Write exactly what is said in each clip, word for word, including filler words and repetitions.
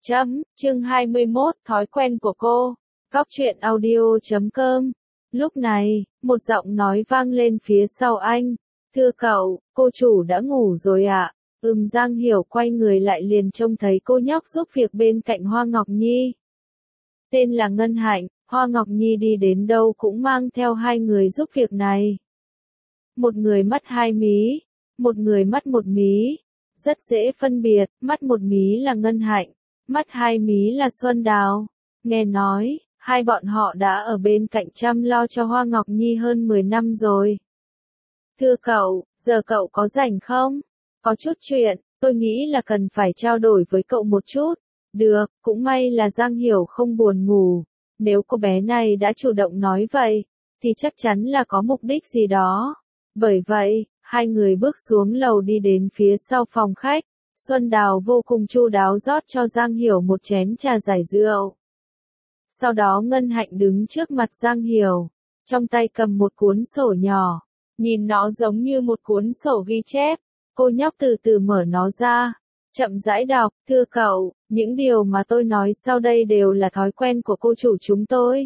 Chấm, chương hai mươi mốt, thói quen của cô. Góc truyện audio chấm com. Lúc này, một giọng nói vang lên phía sau anh. Thưa cậu, cô chủ đã ngủ rồi ạ. À? Ừm Giang Hiểu quay người lại liền trông thấy cô nhóc giúp việc bên cạnh Hoa Ngọc Nhi. Tên là Ngân Hạnh, Hoa Ngọc Nhi đi đến đâu cũng mang theo hai người giúp việc này. Một người mắt hai mí, một người mắt một mí. Rất dễ phân biệt, mắt một mí là Ngân Hạnh, mắt hai mí là Xuân Đào. Nghe nói, hai bọn họ đã ở bên cạnh chăm lo cho Hoa Ngọc Nhi hơn mười năm rồi. Thưa cậu, giờ cậu có rảnh không? Có chút chuyện, tôi nghĩ là cần phải trao đổi với cậu một chút. Được, cũng may là Giang Hiểu không buồn ngủ. Nếu cô bé này đã chủ động nói vậy, thì chắc chắn là có mục đích gì đó. Bởi vậy, hai người bước xuống lầu đi đến phía sau phòng khách. Xuân Đào vô cùng chu đáo rót cho Giang Hiểu một chén trà giải rượu. Sau đó Ngân Hạnh đứng trước mặt Giang Hiểu, trong tay cầm một cuốn sổ nhỏ, nhìn nó giống như một cuốn sổ ghi chép. Cô nhóc từ từ mở nó ra, chậm rãi đọc. Thưa cậu, những điều mà tôi nói sau đây đều là thói quen của cô chủ chúng tôi.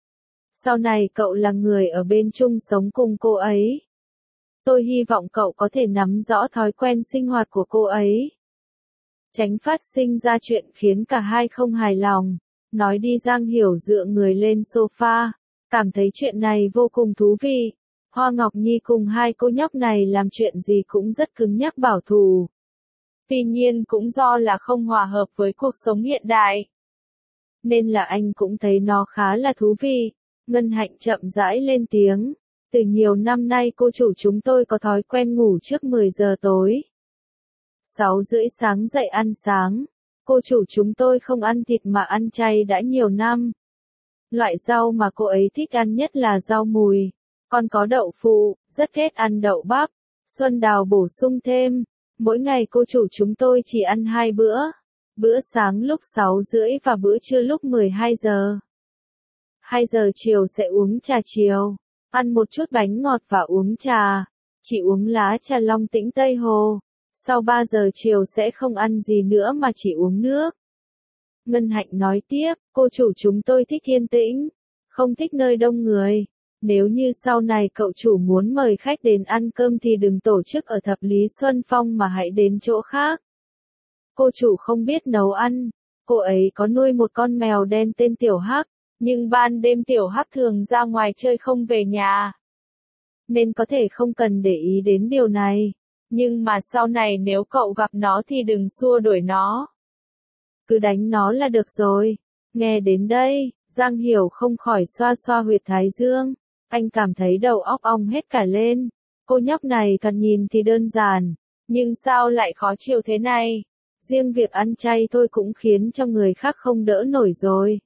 Sau này cậu là người ở bên chung sống cùng cô ấy. Tôi hy vọng cậu có thể nắm rõ thói quen sinh hoạt của cô ấy. Tránh phát sinh ra chuyện khiến cả hai không hài lòng. Nói đi Giang Hiểu dựa người lên sofa, cảm thấy chuyện này vô cùng thú vị. Hoa Ngọc Nhi cùng hai cô nhóc này làm chuyện gì cũng rất cứng nhắc bảo thủ. Tuy nhiên cũng do là không hòa hợp với cuộc sống hiện đại, nên là anh cũng thấy nó khá là thú vị. Ngân Hạnh chậm rãi lên tiếng. Từ nhiều năm nay cô chủ chúng tôi có thói quen ngủ trước mười giờ tối. sáu rưỡi sáng dậy ăn sáng. Cô chủ chúng tôi không ăn thịt mà ăn chay đã nhiều năm. Loại rau mà cô ấy thích ăn nhất là rau mùi. Còn có đậu phụ, rất ghét ăn đậu bắp. Xuân Đào bổ sung thêm. Mỗi ngày cô chủ chúng tôi chỉ ăn hai bữa. Bữa sáng lúc sáu rưỡi và bữa trưa lúc mười hai giờ. hai giờ chiều sẽ uống trà chiều. Ăn một chút bánh ngọt và uống trà. Chỉ uống lá trà Long Tĩnh Tây Hồ. Sau ba giờ chiều sẽ không ăn gì nữa mà chỉ uống nước. Ngân Hạnh nói tiếp, cô chủ chúng tôi thích yên tĩnh, không thích nơi đông người. Nếu như sau này cậu chủ muốn mời khách đến ăn cơm thì đừng tổ chức ở Thập Lý Xuân Phong mà hãy đến chỗ khác. Cô chủ không biết nấu ăn. Cô ấy có nuôi một con mèo đen tên Tiểu Hắc, nhưng ban đêm Tiểu Hắc thường ra ngoài chơi không về nhà, nên có thể không cần để ý đến điều này. Nhưng mà sau này nếu cậu gặp nó thì đừng xua đuổi nó. Cứ đánh nó là được rồi. Nghe đến đây, Giang Hiểu không khỏi xoa xoa huyệt thái dương. Anh cảm thấy đầu óc ong hết cả lên. Cô nhóc này thật nhìn thì đơn giản, nhưng sao lại khó chịu thế này? Riêng việc ăn chay thôi cũng khiến cho người khác không đỡ nổi rồi.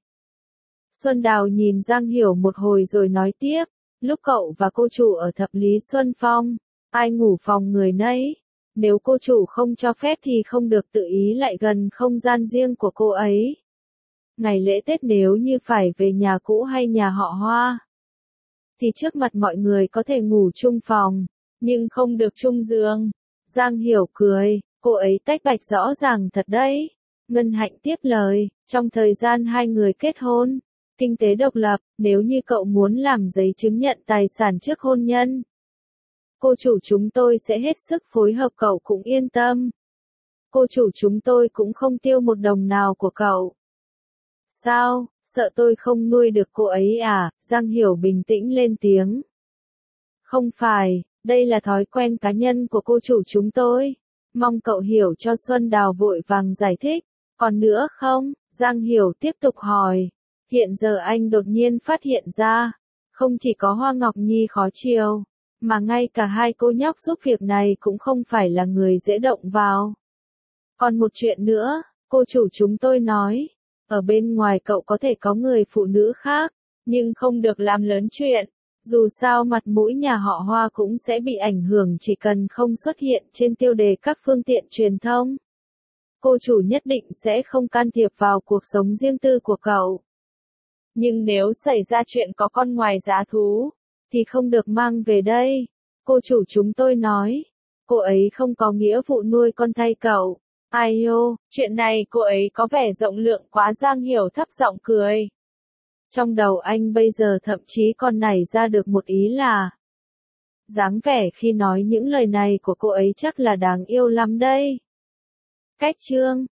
Xuân Đào nhìn Giang Hiểu một hồi rồi nói tiếp. Lúc cậu và cô chủ ở Thập Lý Xuân Phong, ai ngủ phòng người nấy. Nếu cô chủ không cho phép thì không được tự ý lại gần không gian riêng của cô ấy. Ngày lễ Tết nếu như phải về nhà cũ hay nhà họ Hoa, thì trước mặt mọi người có thể ngủ chung phòng, nhưng không được chung giường. Giang Hiểu cười, cô ấy tách bạch rõ ràng thật đấy. Ngân Hạnh tiếp lời, trong thời gian hai người kết hôn, kinh tế độc lập, nếu như cậu muốn làm giấy chứng nhận tài sản trước hôn nhân, cô chủ chúng tôi sẽ hết sức phối hợp, cậu cũng yên tâm. Cô chủ chúng tôi cũng không tiêu một đồng nào của cậu. Sao, sợ tôi không nuôi được cô ấy à? Giang Hiểu bình tĩnh lên tiếng. Không phải, đây là thói quen cá nhân của cô chủ chúng tôi. Mong cậu hiểu cho. Xuân Đào vội vàng giải thích. Còn nữa không? Giang Hiểu tiếp tục hỏi. Hiện giờ anh đột nhiên phát hiện ra, không chỉ có Hoa Ngọc Nhi khó chiều, mà ngay cả hai cô nhóc giúp việc này cũng không phải là người dễ động vào. Còn một chuyện nữa, cô chủ chúng tôi nói, ở bên ngoài cậu có thể có người phụ nữ khác, nhưng không được làm lớn chuyện. Dù sao mặt mũi nhà họ Hoa cũng sẽ bị ảnh hưởng chỉ cần không xuất hiện trên tiêu đề các phương tiện truyền thông. Cô chủ nhất định sẽ không can thiệp vào cuộc sống riêng tư của cậu. Nhưng nếu xảy ra chuyện có con ngoài giá thú, thì không được mang về đây. Cô chủ chúng tôi nói, cô ấy không có nghĩa vụ nuôi con thay cậu. Ai ô, chuyện này cô ấy có vẻ rộng lượng quá. Giang Hiểu thấp giọng cười. Trong đầu anh bây giờ thậm chí còn nảy ra được một ý là dáng vẻ khi nói những lời này của cô ấy chắc là đáng yêu lắm đây. Cách chương